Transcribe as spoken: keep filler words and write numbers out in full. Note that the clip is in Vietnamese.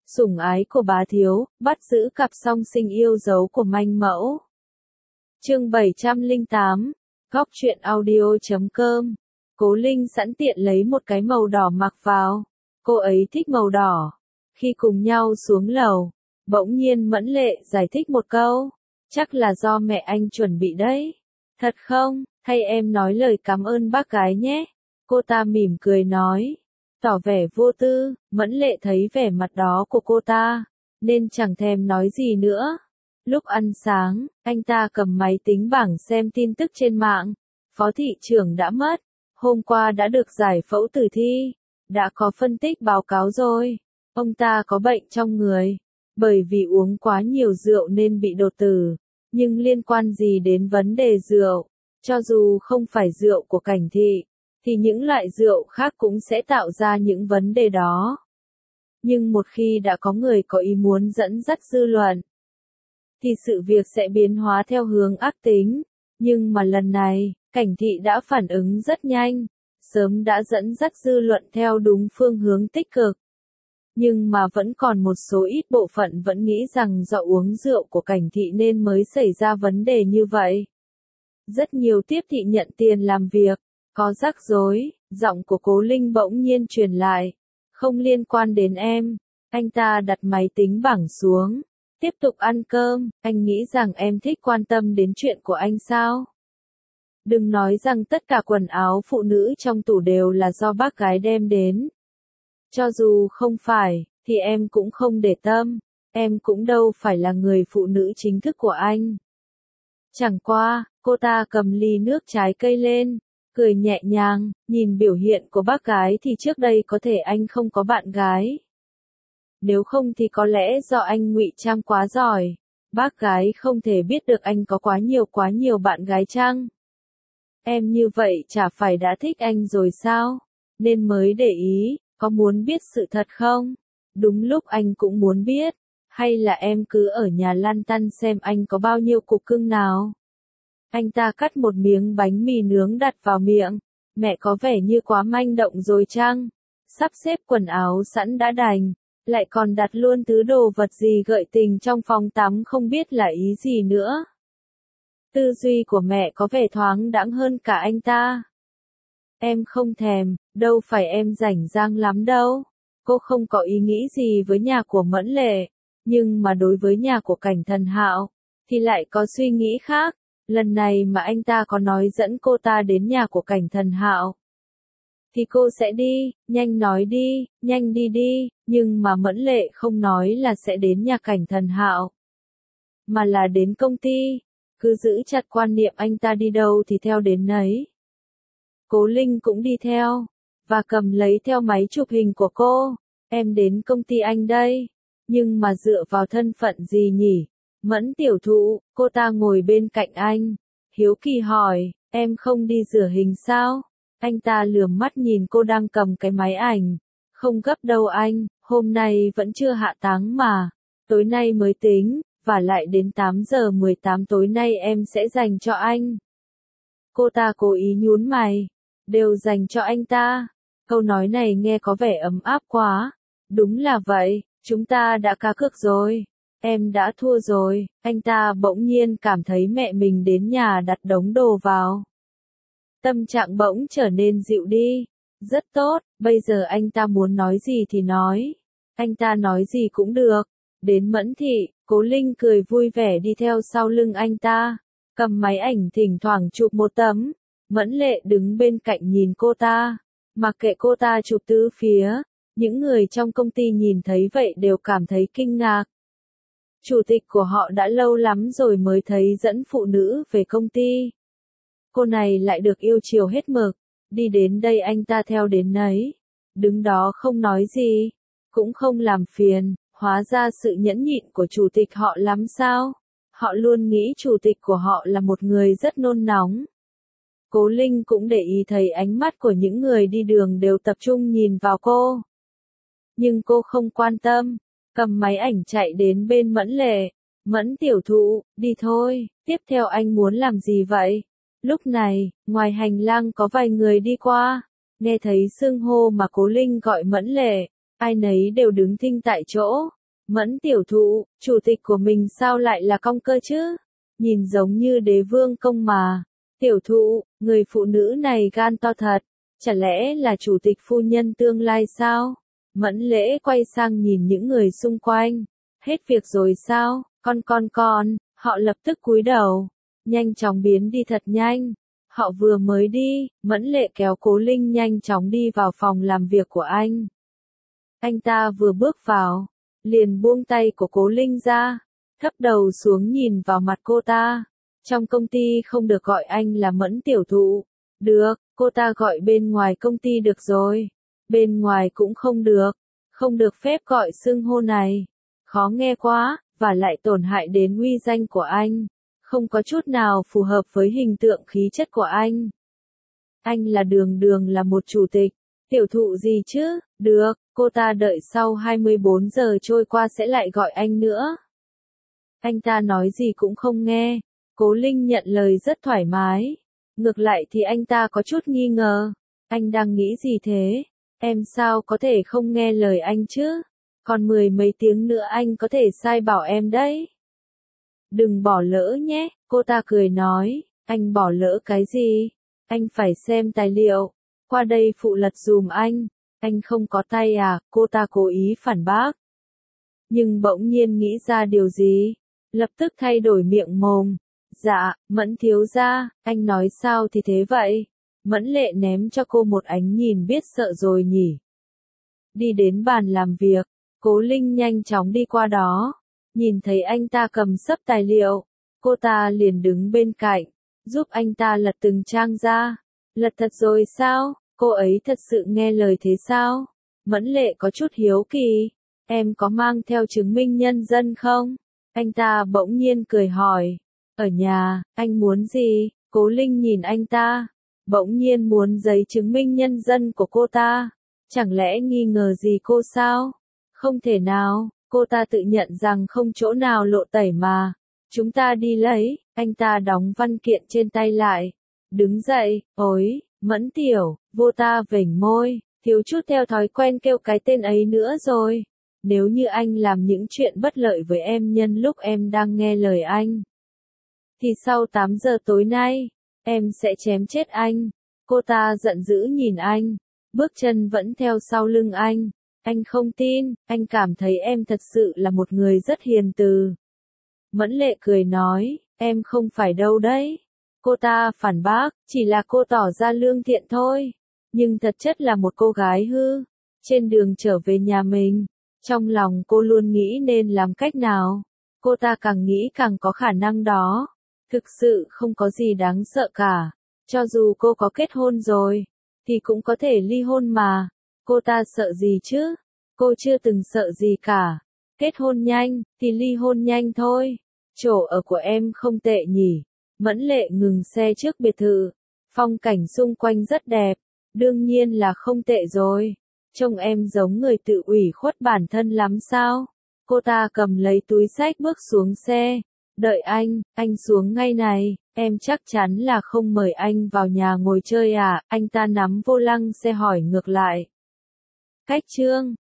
Sủng ái của bá thiếu, bắt giữ cặp song sinh yêu dấu của manh mẫu. Chương bảy trăm lẻ tám, góc truyện audio chấm com. Cố Linh sẵn tiện lấy một cái màu đỏ mặc vào. Cô ấy thích màu đỏ. Khi cùng nhau xuống lầu, bỗng nhiên Mẫn Lệ giải thích một câu. Chắc là do mẹ anh chuẩn bị đấy. Thật không? Hay em nói lời cảm ơn bác gái nhé. Cô ta mỉm cười nói. Tỏ vẻ vô tư, Mẫn Lệ thấy vẻ mặt đó của cô ta, nên chẳng thèm nói gì nữa. Lúc ăn sáng, anh ta cầm máy tính bảng xem tin tức trên mạng. Phó thị trưởng đã mất. Hôm qua đã được giải phẫu tử thi. Đã có phân tích báo cáo rồi. Ông ta có bệnh trong người. Bởi vì uống quá nhiều rượu nên bị đột tử. Nhưng liên quan gì đến vấn đề rượu? Cho dù không phải rượu của Cảnh Thị, thì những loại rượu khác cũng sẽ tạo ra những vấn đề đó. Nhưng một khi đã có người có ý muốn dẫn dắt dư luận, thì sự việc sẽ biến hóa theo hướng ác tính. Nhưng mà lần này, Cảnh Thị đã phản ứng rất nhanh, sớm đã dẫn dắt dư luận theo đúng phương hướng tích cực. Nhưng mà vẫn còn một số ít bộ phận vẫn nghĩ rằng do uống rượu của Cảnh Thị nên mới xảy ra vấn đề như vậy. Rất nhiều tiếp thị nhận tiền làm việc, có rắc rối, giọng của Cố Linh bỗng nhiên truyền lại. Không liên quan đến em. Anh ta đặt máy tính bảng xuống, tiếp tục ăn cơm. Anh nghĩ rằng em thích quan tâm đến chuyện của anh sao? Đừng nói rằng tất cả quần áo phụ nữ trong tủ đều là do bác gái đem đến. Cho dù không phải, thì em cũng không để tâm. Em cũng đâu phải là người phụ nữ chính thức của anh. Chẳng qua, cô ta cầm ly nước trái cây lên, cười nhẹ nhàng, nhìn biểu hiện của bác gái thì trước đây có thể anh không có bạn gái. Nếu không thì có lẽ do anh ngụy trang quá giỏi, bác gái không thể biết được anh có quá nhiều quá nhiều bạn gái chăng? Em như vậy chả phải đã thích anh rồi sao? Nên mới để ý, có muốn biết sự thật không? Đúng lúc anh cũng muốn biết, hay là em cứ ở nhà lăn tăn xem anh có bao nhiêu cục cưng nào? Anh ta cắt một miếng bánh mì nướng đặt vào miệng. Mẹ có vẻ như quá manh động rồi chăng? Sắp xếp quần áo sẵn đã đành, lại còn đặt luôn thứ đồ vật gì gợi tình trong phòng tắm không biết là ý gì nữa. Tư duy của mẹ có vẻ thoáng đãng hơn cả anh ta. Em không thèm, đâu phải em rảnh rang lắm đâu. Cô không có ý nghĩ gì với nhà của Mẫn Lệ, nhưng mà đối với nhà của Cảnh Thần Hạo, thì lại có suy nghĩ khác. Lần này mà anh ta có nói dẫn cô ta đến nhà của Cảnh Thần Hạo, thì cô sẽ đi, nhanh nói đi, nhanh đi đi, nhưng mà Mẫn Lệ không nói là sẽ đến nhà Cảnh Thần Hạo, mà là đến công ty. Cứ giữ chặt quan niệm anh ta đi đâu thì theo đến nấy. Cố Linh cũng đi theo, và cầm lấy theo máy chụp hình của cô. Em đến công ty anh đây, nhưng mà dựa vào thân phận gì nhỉ? Mẫn tiểu thụ, cô ta ngồi bên cạnh anh, hiếu kỳ hỏi, em không đi rửa hình sao? Anh ta lườm mắt nhìn cô đang cầm cái máy ảnh. Không gấp đâu anh, hôm nay vẫn chưa hạ táng mà, tối nay mới tính, và lại đến tám giờ mười tám tối nay em sẽ dành cho anh. Cô ta cố ý nhún mày, đều dành cho anh ta. Câu nói này nghe có vẻ ấm áp quá. Đúng là vậy, chúng ta đã cá cược rồi. Em đã thua rồi. Anh ta bỗng nhiên cảm thấy mẹ mình đến nhà đặt đống đồ vào. Tâm trạng bỗng trở nên dịu đi. Rất tốt, bây giờ anh ta muốn nói gì thì nói. Anh ta nói gì cũng được. Đến Mẫn Thị, Cố Linh cười vui vẻ đi theo sau lưng anh ta, cầm máy ảnh thỉnh thoảng chụp một tấm. Mẫn Lệ đứng bên cạnh nhìn cô ta, mặc kệ cô ta chụp tứ phía. Những người trong công ty nhìn thấy vậy đều cảm thấy kinh ngạc. Chủ tịch của họ đã lâu lắm rồi mới thấy dẫn phụ nữ về công ty. Cô này lại được yêu chiều hết mực, đi đến đây anh ta theo đến nấy. Đứng đó không nói gì, cũng không làm phiền, hóa ra sự nhẫn nhịn của chủ tịch họ lắm sao? Họ luôn nghĩ chủ tịch của họ là một người rất nôn nóng. Cố Linh cũng để ý thấy ánh mắt của những người đi đường đều tập trung nhìn vào cô. Nhưng cô không quan tâm, cầm máy ảnh chạy đến bên Mẫn Lệ. Mẫn tiểu thụ, đi thôi, tiếp theo anh muốn làm gì vậy? Lúc này, ngoài hành lang có vài người đi qua, nghe thấy xưng hô mà Cố Linh gọi Mẫn Lệ, ai nấy đều đứng thinh tại chỗ, Mẫn tiểu thụ, chủ tịch của mình sao lại là cong cơ chứ? Nhìn giống như đế vương công mà. Tiểu thụ, người phụ nữ này gan to thật. Chả lẽ là chủ tịch phu nhân tương lai sao? Mẫn lễ quay sang nhìn những người xung quanh. Hết việc rồi sao? Con con con, họ lập tức cúi đầu. Nhanh chóng biến đi thật nhanh. Họ vừa mới đi, Mẫn lệ kéo Cố Linh nhanh chóng đi vào phòng làm việc của anh. Anh ta vừa bước vào, liền buông tay của Cố Linh ra, thấp đầu xuống nhìn vào mặt cô ta. Trong công ty không được gọi anh là Mẫn tiểu thụ. Được, cô ta gọi bên ngoài công ty được rồi. Bên ngoài cũng không được, không được phép gọi xưng hô này. Khó nghe quá, và lại tổn hại đến uy danh của anh. Không có chút nào phù hợp với hình tượng khí chất của anh. Anh là đường đường là một chủ tịch. Tiểu thụ gì chứ? Được, cô ta đợi sau hai mươi bốn giờ trôi qua sẽ lại gọi anh nữa. Anh ta nói gì cũng không nghe. Cố Linh nhận lời rất thoải mái. Ngược lại thì anh ta có chút nghi ngờ. Anh đang nghĩ gì thế? Em sao có thể không nghe lời anh chứ? Còn mười mấy tiếng nữa anh có thể sai bảo em đấy. Đừng bỏ lỡ nhé, cô ta cười nói. Anh bỏ lỡ cái gì? Anh phải xem tài liệu. Qua đây phụ lật dùm anh. Anh không có tay à? Cô ta cố ý phản bác. Nhưng bỗng nhiên nghĩ ra điều gì? Lập tức thay đổi miệng mồm. Dạ, Mẫn thiếu gia, anh nói sao thì thế vậy? Mẫn lệ ném cho cô một ánh nhìn biết sợ rồi nhỉ. Đi đến bàn làm việc, Cố Linh nhanh chóng đi qua đó. Nhìn thấy anh ta cầm xấp tài liệu, cô ta liền đứng bên cạnh, giúp anh ta lật từng trang ra. Lật thật rồi sao? Cô ấy thật sự nghe lời thế sao? Mẫn lệ có chút hiếu kỳ. Em có mang theo chứng minh nhân dân không? Anh ta bỗng nhiên cười hỏi. Ở nhà, anh muốn gì? Cố Linh nhìn anh ta. Bỗng nhiên muốn giấy chứng minh nhân dân của cô ta. Chẳng lẽ nghi ngờ gì cô sao? Không thể nào, cô ta tự nhận rằng không chỗ nào lộ tẩy mà. Chúng ta đi lấy, anh ta đóng văn kiện trên tay lại. Đứng dậy, ối, Mẫn tiểu, vô ta vểnh môi, thiếu chút theo thói quen kêu cái tên ấy nữa rồi. Nếu như anh làm những chuyện bất lợi với em nhân lúc em đang nghe lời anh, thì sau tám giờ tối nay, em sẽ chém chết anh. Cô ta giận dữ nhìn anh, bước chân vẫn theo sau lưng anh. Anh không tin, anh cảm thấy em thật sự là một người rất hiền từ. Mẫn lệ cười nói, em không phải đâu đấy. Cô ta phản bác, chỉ là cô tỏ ra lương thiện thôi. Nhưng thật chất là một cô gái hư. Trên đường trở về nhà mình, trong lòng cô luôn nghĩ nên làm cách nào. Cô ta càng nghĩ càng có khả năng đó. Thực sự không có gì đáng sợ cả. Cho dù cô có kết hôn rồi, thì cũng có thể ly hôn mà. Cô ta sợ gì chứ? Cô chưa từng sợ gì cả. Kết hôn nhanh, thì ly hôn nhanh thôi. Chỗ ở của em không tệ nhỉ. Mẫn lệ ngừng xe trước biệt thự. Phong cảnh xung quanh rất đẹp. Đương nhiên là không tệ rồi. Trông em giống người tự ủy khuất bản thân lắm sao? Cô ta cầm lấy túi xách bước xuống xe. Đợi anh, anh xuống ngay này. Em chắc chắn là không mời anh vào nhà ngồi chơi à? Anh ta nắm vô lăng xe hỏi ngược lại. Cách chương